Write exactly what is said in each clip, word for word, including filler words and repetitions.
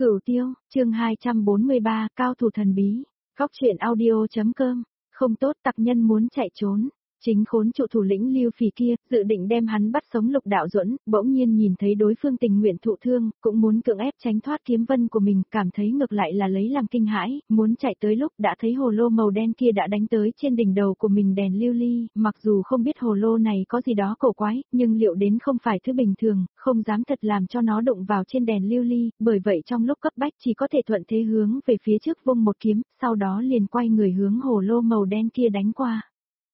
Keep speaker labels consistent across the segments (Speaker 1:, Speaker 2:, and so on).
Speaker 1: Cửu Tiêu, chương hai trăm bốn mươi ba, cao thủ thần bí. Góc truyện audio.com. Không tốt, tặc nhân muốn chạy trốn. Chính khốn trụ thủ lĩnh Lưu Phỉ kia, dự định đem hắn bắt sống Lục Đạo Duẫn, bỗng nhiên nhìn thấy đối phương tình nguyện thụ thương, cũng muốn cưỡng ép tránh thoát kiếm vân của mình, cảm thấy ngược lại là lấy làm kinh hãi, muốn chạy tới lúc đã thấy hồ lô màu đen kia đã đánh tới trên đỉnh đầu của mình đèn lưu ly, mặc dù không biết hồ lô này có gì đó cổ quái, nhưng liệu đến không phải thứ bình thường, không dám thật làm cho nó đụng vào trên đèn lưu ly, bởi vậy trong lúc cấp bách chỉ có thể thuận thế hướng về phía trước vung một kiếm, sau đó liền quay người hướng hồ lô màu đen kia đánh qua.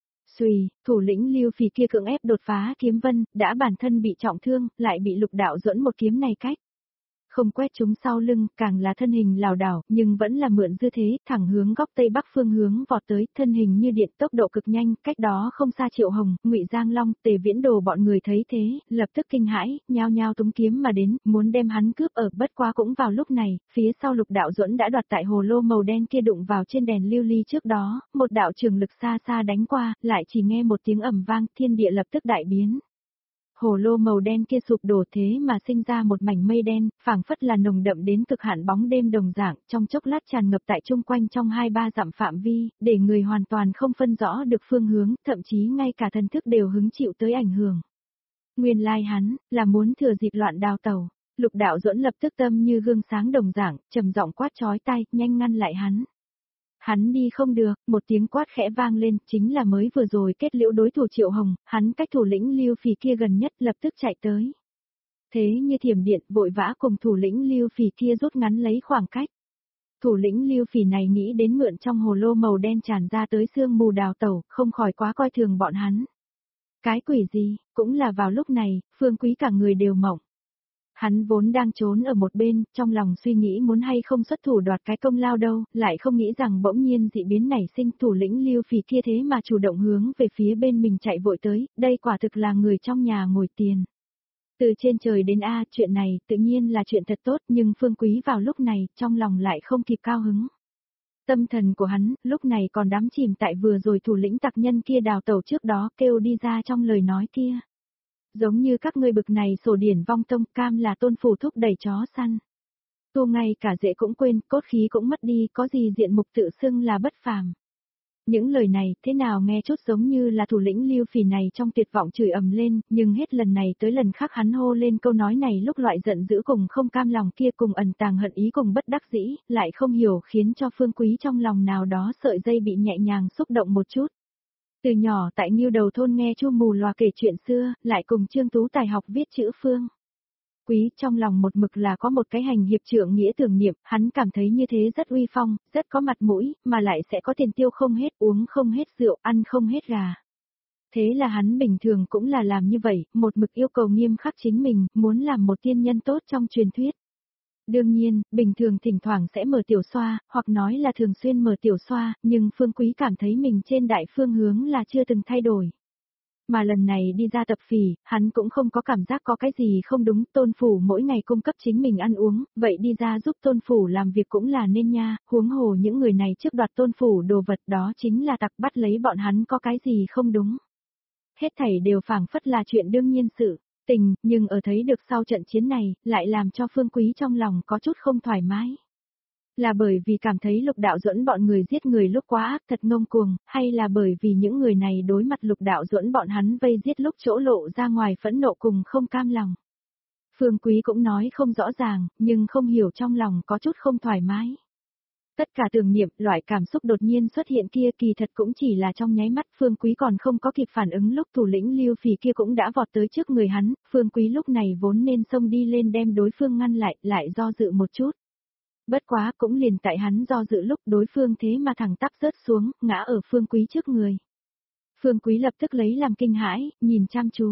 Speaker 1: Xùy, thủ lĩnh Lưu Phỉ kia cưỡng ép đột phá kiếm vân, đã bản thân bị trọng thương, lại bị Lục Đạo Duẫn một kiếm này cách. Không quét chúng sau lưng, càng là thân hình lảo đảo, nhưng vẫn là mượn dư thế, thẳng hướng góc tây bắc phương hướng vọt tới, thân hình như điện, tốc độ cực nhanh, cách đó không xa Triệu Hồng, Ngụy Giang Long, Tề Viễn Đồ bọn người thấy thế, lập tức kinh hãi, nhao nhao túng kiếm mà đến, muốn đem hắn cướp ở, bất quá cũng vào lúc này, phía sau Lục Đạo Duẫn đã đoạt tại hồ lô màu đen kia đụng vào trên đèn lưu ly trước đó, một đạo trường lực xa xa đánh qua, lại chỉ nghe một tiếng ầm vang, thiên địa lập tức đại biến. Hồ lô màu đen kia sụp đổ thế mà sinh ra một mảnh mây đen, phảng phất là nồng đậm đến cực hạn bóng đêm đồng dạng, trong chốc lát tràn ngập tại chung quanh trong hai ba dặm phạm vi, để người hoàn toàn không phân rõ được phương hướng, thậm chí ngay cả thần thức đều hứng chịu tới ảnh hưởng. Nguyên lai hắn, là muốn thừa dịp loạn đào tẩu. Lục Đạo Duẫn lập tức tâm như gương sáng đồng dạng, trầm giọng quát chói tai, nhanh ngăn lại hắn. Hắn đi không được, một tiếng quát khẽ vang lên, chính là mới vừa rồi kết liễu đối thủ Triệu Hồng, hắn cách thủ lĩnh Lưu Phỉ kia gần nhất lập tức chạy tới. Thế như thiểm điện, vội vã cùng thủ lĩnh Lưu Phỉ kia rút ngắn lấy khoảng cách. Thủ lĩnh Lưu Phỉ này nghĩ đến mượn trong hồ lô màu đen tràn ra tới sương mù đào tẩu, không khỏi quá coi thường bọn hắn. Cái quỷ gì, cũng là vào lúc này, Phương Quý cả người đều mộng. Hắn vốn đang trốn ở một bên, trong lòng suy nghĩ muốn hay không xuất thủ đoạt cái công lao đâu, lại không nghĩ rằng bỗng nhiên dị biến nảy sinh, thủ lĩnh Lưu Phỉ kia thế mà chủ động hướng về phía bên mình chạy vội tới, đây quả thực là người trong nhà ngồi tiền. Từ trên trời đến A, chuyện này tự nhiên là chuyện thật tốt, nhưng Phương Quý vào lúc này, trong lòng lại không kịp cao hứng. Tâm thần của hắn, lúc này còn đắm chìm tại vừa rồi thủ lĩnh tặc nhân kia đào tẩu trước đó kêu đi ra trong lời nói kia. Giống như các ngươi bực này sổ điển vong tông, cam là tôn phủ thúc đẩy chó săn. Tu ngay cả dễ cũng quên, cốt khí cũng mất đi, có gì diện mục tự xưng là bất phàm. Những lời này, thế nào nghe chút giống như là thủ lĩnh Lưu Phỉ này trong tuyệt vọng chửi ầm lên, nhưng hết lần này tới lần khác hắn hô lên câu nói này lúc loại giận dữ cùng không cam lòng kia cùng ẩn tàng hận ý cùng bất đắc dĩ, lại không hiểu khiến cho Phương Quý trong lòng nào đó sợi dây bị nhẹ nhàng xúc động một chút. Từ nhỏ tại Ngưu Đầu thôn nghe Chu Mù Lòa kể chuyện xưa, lại cùng Trương Tú Tài học viết chữ Phương Quý trong lòng một mực là có một cái hành hiệp trượng nghĩa tưởng niệm, hắn cảm thấy như thế rất uy phong, rất có mặt mũi, mà lại sẽ có tiền tiêu không hết, uống không hết rượu, ăn không hết gà. Thế là hắn bình thường cũng là làm như vậy, một mực yêu cầu nghiêm khắc chính mình, muốn làm một tiên nhân tốt trong truyền thuyết. Đương nhiên, bình thường thỉnh thoảng sẽ mở tiểu xoa, hoặc nói là thường xuyên mở tiểu xoa, nhưng Phương Quý cảm thấy mình trên đại phương hướng là chưa từng thay đổi. Mà lần này đi ra tập phỉ, hắn cũng không có cảm giác có cái gì không đúng, tôn phủ mỗi ngày cung cấp chính mình ăn uống, vậy đi ra giúp tôn phủ làm việc cũng là nên nha, huống hồ những người này trước đoạt tôn phủ đồ vật đó chính là tặc, bắt lấy bọn hắn có cái gì không đúng. Hết thảy đều phảng phất là chuyện đương nhiên sự. Tình, nhưng ở thấy được sau trận chiến này, lại làm cho Phương Quý trong lòng có chút không thoải mái. Là bởi vì cảm thấy Lục Đạo Duẫn bọn người giết người lúc quá ác thật ngông cuồng, hay là bởi vì những người này đối mặt Lục Đạo Duẫn bọn hắn vây giết lúc chỗ lộ ra ngoài phẫn nộ cùng không cam lòng. Phương Quý cũng nói không rõ ràng, nhưng không hiểu trong lòng có chút không thoải mái. Tất cả tưởng niệm, loại cảm xúc đột nhiên xuất hiện kia kỳ thật cũng chỉ là trong nháy mắt, Phương Quý còn không có kịp phản ứng lúc thủ lĩnh Lưu Phỉ kia cũng đã vọt tới trước người hắn, Phương Quý lúc này vốn nên xông đi lên đem đối phương ngăn lại, lại do dự một chút. Bất quá cũng liền tại hắn do dự lúc đối phương thế mà thẳng tắp rớt xuống, ngã ở Phương Quý trước người. Phương Quý lập tức lấy làm kinh hãi, nhìn chăm chú.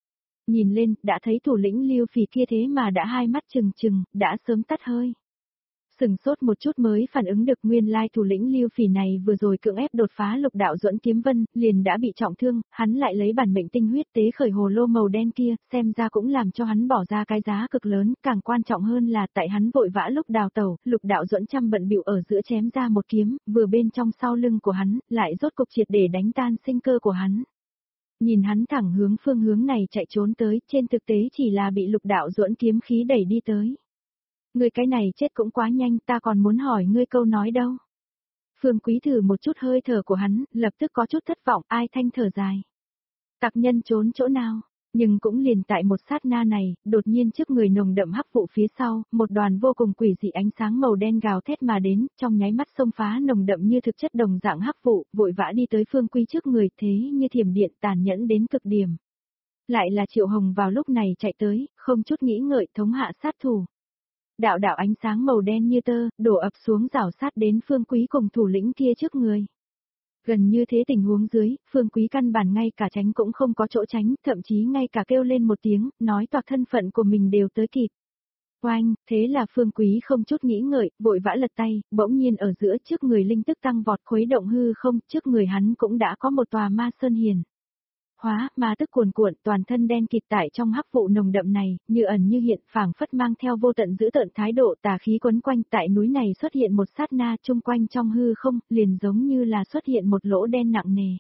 Speaker 1: Nhìn lên, đã thấy thủ lĩnh Lưu Phỉ kia thế mà đã hai mắt trừng trừng, đã sớm tắt hơi. Sừng sốt một chút mới phản ứng được nguyên lai thủ lĩnh Lưu Phỉ này vừa rồi cưỡng ép đột phá Lục Đạo Duẫn kiếm vân, liền đã bị trọng thương, hắn lại lấy bản mệnh tinh huyết tế khởi hồ lô màu đen kia, xem ra cũng làm cho hắn bỏ ra cái giá cực lớn, càng quan trọng hơn là tại hắn vội vã lúc đào tẩu, Lục Đạo Duẫn chăm bận bịu ở giữa chém ra một kiếm, vừa bên trong sau lưng của hắn, lại rốt cục triệt để đánh tan sinh cơ của hắn. Nhìn hắn thẳng hướng phương hướng này chạy trốn tới, trên thực tế chỉ là bị Lục Đạo Duẫn kiếm khí đẩy đi tới. Ngươi cái này chết cũng quá nhanh, ta còn muốn hỏi ngươi câu nói đâu. Phương Quý thử một chút hơi thở của hắn, lập tức có chút thất vọng, ai thanh thở dài. Tặc nhân trốn chỗ nào? Nhưng cũng liền tại một sát na này, đột nhiên trước người nồng đậm hắc vụ phía sau, một đoàn vô cùng quỷ dị ánh sáng màu đen gào thét mà đến, trong nháy mắt xông phá nồng đậm như thực chất đồng dạng hắc vụ, vội vã đi tới Phương Quý trước người, thế như thiểm điện tàn nhẫn đến cực điểm. Lại là Triệu Hồng vào lúc này chạy tới, không chút nghĩ ngợi thống hạ sát thủ. Đạo đạo ánh sáng màu đen như tơ, đổ ập xuống rảo sát đến Phương Quý cùng thủ lĩnh kia trước người. Gần như thế tình huống dưới, Phương Quý căn bản ngay cả tránh cũng không có chỗ tránh, thậm chí ngay cả kêu lên một tiếng, nói toạc thân phận của mình đều tới kịp. Oanh, thế là Phương Quý không chút nghĩ ngợi, vội vã lật tay, bỗng nhiên ở giữa trước người linh tức tăng vọt khuấy động hư không, trước người hắn cũng đã có một tòa ma sơn hiền. Hóa, ma tức cuồn cuộn, toàn thân đen kịt tại trong hắc vụ nồng đậm này, như ẩn như hiện, phảng phất mang theo vô tận dữ tợn thái độ tà khí quấn quanh tại núi này xuất hiện một sát na chung quanh trong hư không, liền giống như là xuất hiện một lỗ đen nặng nề.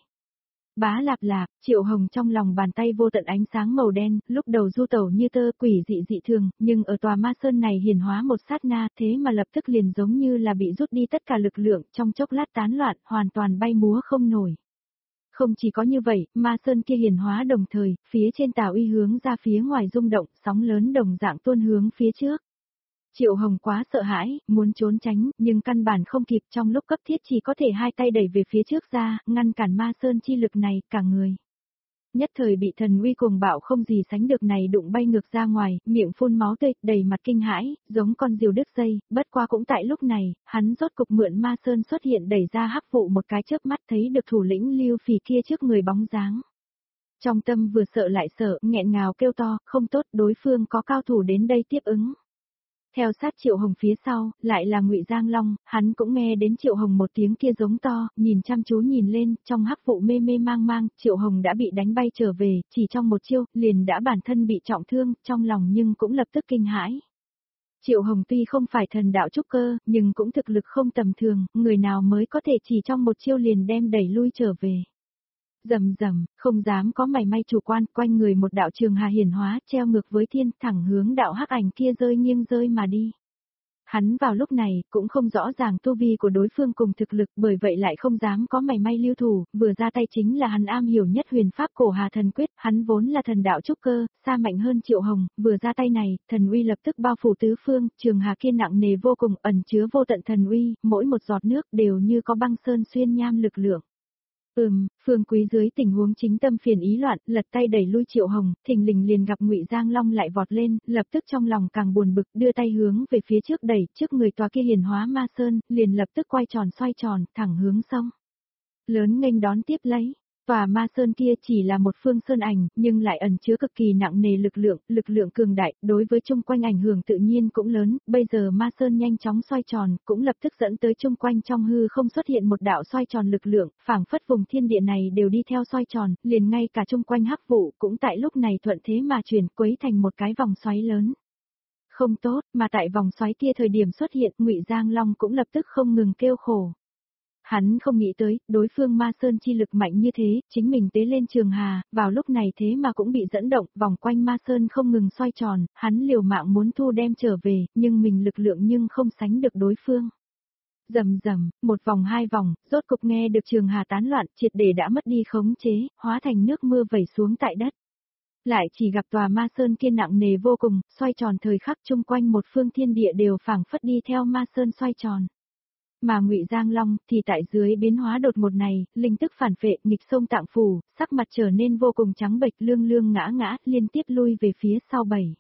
Speaker 1: Bá lạp lạp, Triệu Hồng trong lòng bàn tay vô tận ánh sáng màu đen, lúc đầu du tẩu như tơ quỷ dị dị thường, nhưng ở tòa ma sơn này hiển hóa một sát na thế mà lập tức liền giống như là bị rút đi tất cả lực lượng, trong chốc lát tán loạn, hoàn toàn bay múa không nổi. Không chỉ có như vậy, ma sơn kia hiển hóa đồng thời, phía trên tà uy hướng ra phía ngoài rung động, sóng lớn đồng dạng tuôn hướng phía trước. Triệu Hồng quá sợ hãi, muốn trốn tránh, nhưng căn bản không kịp, trong lúc cấp thiết chỉ có thể hai tay đẩy về phía trước ra, ngăn cản ma sơn chi lực này, cả người. Nhất thời bị thần uy cuồng bạo không gì sánh được này đụng bay ngược ra ngoài, miệng phun máu tươi, đầy mặt kinh hãi, giống con diều đứt dây, bất qua cũng tại lúc này, hắn rốt cục mượn ma sơn xuất hiện đẩy ra hắc vụ một cái chớp mắt thấy được thủ lĩnh Lưu Phỉ kia trước người bóng dáng. Trong tâm vừa sợ lại sợ, nghẹn ngào kêu to, không tốt, đối phương có cao thủ đến đây tiếp ứng. Theo sát Triệu Hồng phía sau, lại là Ngụy Giang Long, hắn cũng nghe đến Triệu Hồng một tiếng kia giống to, nhìn chăm chú nhìn lên, trong hắc vụ mê mê mang mang, Triệu Hồng đã bị đánh bay trở về, chỉ trong một chiêu, liền đã bản thân bị trọng thương, trong lòng nhưng cũng lập tức kinh hãi. Triệu Hồng tuy không phải thần đạo trúc cơ, nhưng cũng thực lực không tầm thường, người nào mới có thể chỉ trong một chiêu liền đem đẩy lui trở về. Rầm rầm, không dám có mảy may chủ quan, quanh người một đạo trường hà hiển hóa, treo ngược với thiên, thẳng hướng đạo hắc ảnh kia rơi nghiêng rơi mà đi. Hắn vào lúc này, cũng không rõ ràng tu vi của đối phương cùng thực lực, bởi vậy lại không dám có mảy may lưu thủ, vừa ra tay chính là hắn am hiểu nhất huyền pháp cổ hà thần quyết, hắn vốn là thần đạo trúc cơ, xa mạnh hơn Triệu Hồng, vừa ra tay này, thần uy lập tức bao phủ tứ phương, trường hà kia nặng nề vô cùng, ẩn chứa vô tận thần uy, mỗi một giọt nước đều như có băng sơn xuyên nham lực lượng. Ừm, Phương Quý dưới tình huống chính tâm phiền ý loạn, lật tay đẩy lui Triệu Hồng, thình lình liền gặp Ngụy Giang Long lại vọt lên, lập tức trong lòng càng buồn bực, đưa tay hướng về phía trước đẩy, trước người tòa kia hiển hóa ma sơn, liền lập tức quay tròn xoay tròn, thẳng hướng sông. Lớn nghênh đón tiếp lấy. Tòa ma sơn kia chỉ là một phương sơn ảnh, nhưng lại ẩn chứa cực kỳ nặng nề lực lượng, lực lượng cường đại, đối với chung quanh ảnh hưởng tự nhiên cũng lớn, bây giờ ma sơn nhanh chóng xoay tròn, cũng lập tức dẫn tới chung quanh trong hư không xuất hiện một đạo xoay tròn lực lượng, phảng phất vùng thiên địa này đều đi theo xoay tròn, liền ngay cả chung quanh hắc vụ cũng tại lúc này thuận thế mà chuyển quấy thành một cái vòng xoáy lớn. Không tốt, mà tại vòng xoáy kia thời điểm xuất hiện, Ngụy Giang Long cũng lập tức không ngừng kêu khổ. Hắn không nghĩ tới, đối phương ma sơn chi lực mạnh như thế, chính mình tế lên trường hà, vào lúc này thế mà cũng bị dẫn động, vòng quanh ma sơn không ngừng xoay tròn, hắn liều mạng muốn thu đem trở về, nhưng mình lực lượng nhưng không sánh được đối phương. Rầm rầm, một vòng hai vòng, rốt cục nghe được trường hà tán loạn, triệt để đã mất đi khống chế, hóa thành nước mưa vẩy xuống tại đất. Lại chỉ gặp tòa ma sơn kia nặng nề vô cùng, xoay tròn thời khắc chung quanh một phương thiên địa đều phảng phất đi theo ma sơn xoay tròn. Mà Ngụy Giang Long thì tại dưới biến hóa đột ngột này, linh tức phản phệ, nghịch sông tạng phủ, sắc mặt trở nên vô cùng trắng bệch, lương lương ngã ngã, liên tiếp lui về phía sau bảy.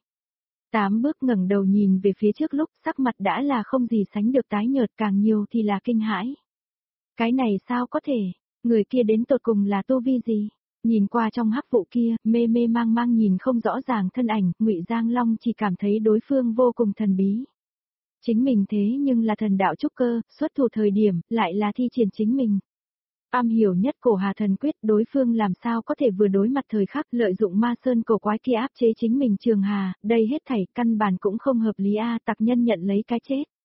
Speaker 1: Tám bước ngẩng đầu nhìn về phía trước lúc, sắc mặt đã là không gì sánh được tái nhợt, càng nhiều thì là kinh hãi. Cái này sao có thể, người kia đến tột cùng là tu vi gì? Nhìn qua trong hắc vụ kia, mê mê mang mang nhìn không rõ ràng thân ảnh, Ngụy Giang Long chỉ cảm thấy đối phương vô cùng thần bí. Chính mình thế nhưng là thần đạo trúc cơ, xuất thủ thời điểm, lại là thi triển chính mình. Am hiểu nhất cổ hà thần quyết, đối phương làm sao có thể vừa đối mặt thời khắc lợi dụng ma sơn cổ quái kia áp chế chính mình trường hà, đây hết thảy căn bản cũng không hợp lý a, tặc nhân nhận lấy cái chết.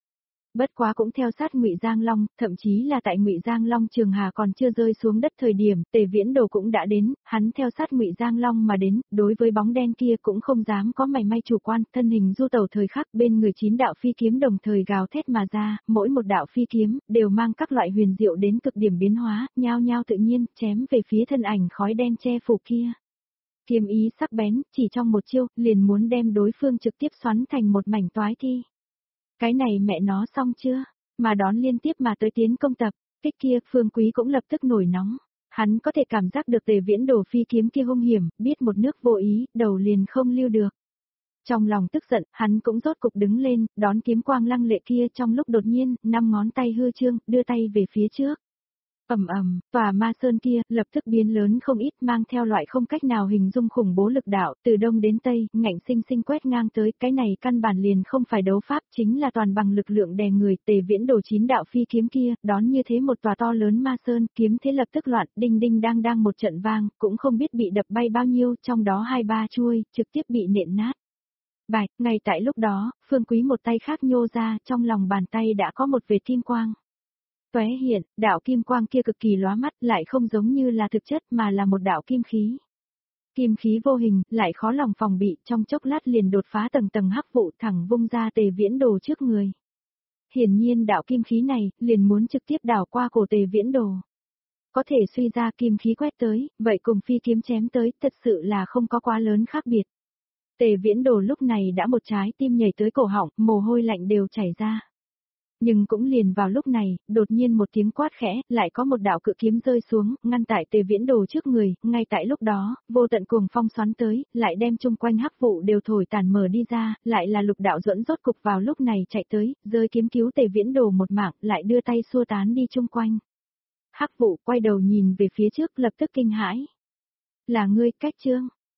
Speaker 1: Bất quá cũng theo sát Ngụy Giang Long, thậm chí là tại Ngụy Giang Long Trường Hà còn chưa rơi xuống đất thời điểm, Tề Viễn Đồ cũng đã đến, hắn theo sát Ngụy Giang Long mà đến, đối với bóng đen kia cũng không dám có mảy may chủ quan, thân hình du tẩu thời khắc bên người chín đạo phi kiếm đồng thời gào thét mà ra, mỗi một đạo phi kiếm đều mang các loại huyền diệu đến cực điểm biến hóa, nhao nhao tự nhiên chém về phía thân ảnh khói đen che phủ kia. Kiếm ý sắc bén, chỉ trong một chiêu, liền muốn đem đối phương trực tiếp xoắn thành một mảnh toái thi. Cái này mẹ nó xong chưa? Mà đón liên tiếp mà tới tiến công tập, kích kia, Phương Quý cũng lập tức nổi nóng. Hắn có thể cảm giác được Tề Viễn Đồ phi kiếm kia hung hiểm, biết một nước vô ý, đầu liền không lưu được. Trong lòng tức giận, hắn cũng rốt cục đứng lên, đón kiếm quang lăng lệ kia trong lúc đột nhiên, năm ngón tay hư trương, đưa tay về phía trước. Ầm ầm, tòa ma sơn kia lập tức biến lớn không ít, mang theo loại không cách nào hình dung khủng bố lực đạo, từ đông đến tây, ngạnh sinh sinh quét ngang tới, cái này căn bản liền không phải đấu pháp, chính là toàn bằng lực lượng đè người. Tề Viễn Đồ chín đạo phi kiếm kia, đón như thế một tòa to lớn ma sơn, kiếm thế lập tức loạn, đinh đinh đang đang một trận vang, cũng không biết bị đập bay bao nhiêu, trong đó hai ba chuôi, trực tiếp bị nện nát. Bạch, ngay tại lúc đó, Phương Quý một tay khác nhô ra, trong lòng bàn tay đã có một vệt kim quang. Tóe hiện, đạo kim quang kia cực kỳ lóa mắt, lại không giống như là thực chất mà là một đạo kim khí. Kim khí vô hình, lại khó lòng phòng bị, trong chốc lát liền đột phá tầng tầng hắc vụ thẳng vung ra Tề Viễn Đồ trước người. Hiển nhiên đạo kim khí này, liền muốn trực tiếp đảo qua cổ Tề Viễn Đồ. Có thể suy ra kim khí quét tới, vậy cùng phi kiếm chém tới, thật sự là không có quá lớn khác biệt. Tề Viễn Đồ lúc này đã một trái tim nhảy tới cổ họng, mồ hôi lạnh đều chảy ra. Nhưng cũng liền vào lúc này, đột nhiên một tiếng quát khẽ, lại có một đạo cự kiếm rơi xuống, ngăn tại Tề Viễn Đồ trước người, ngay tại lúc đó, vô tận cuồng phong xoắn tới, lại đem chung quanh hắc vụ đều thổi tàn mở đi ra, lại là Lục Đạo Duẫn rốt cục vào lúc này chạy tới, rơi kiếm cứu Tề Viễn Đồ một mạng, lại đưa tay xua tán đi chung quanh. Hắc vụ quay đầu nhìn về phía trước lập tức kinh hãi. Là ngươi, Cách Trương.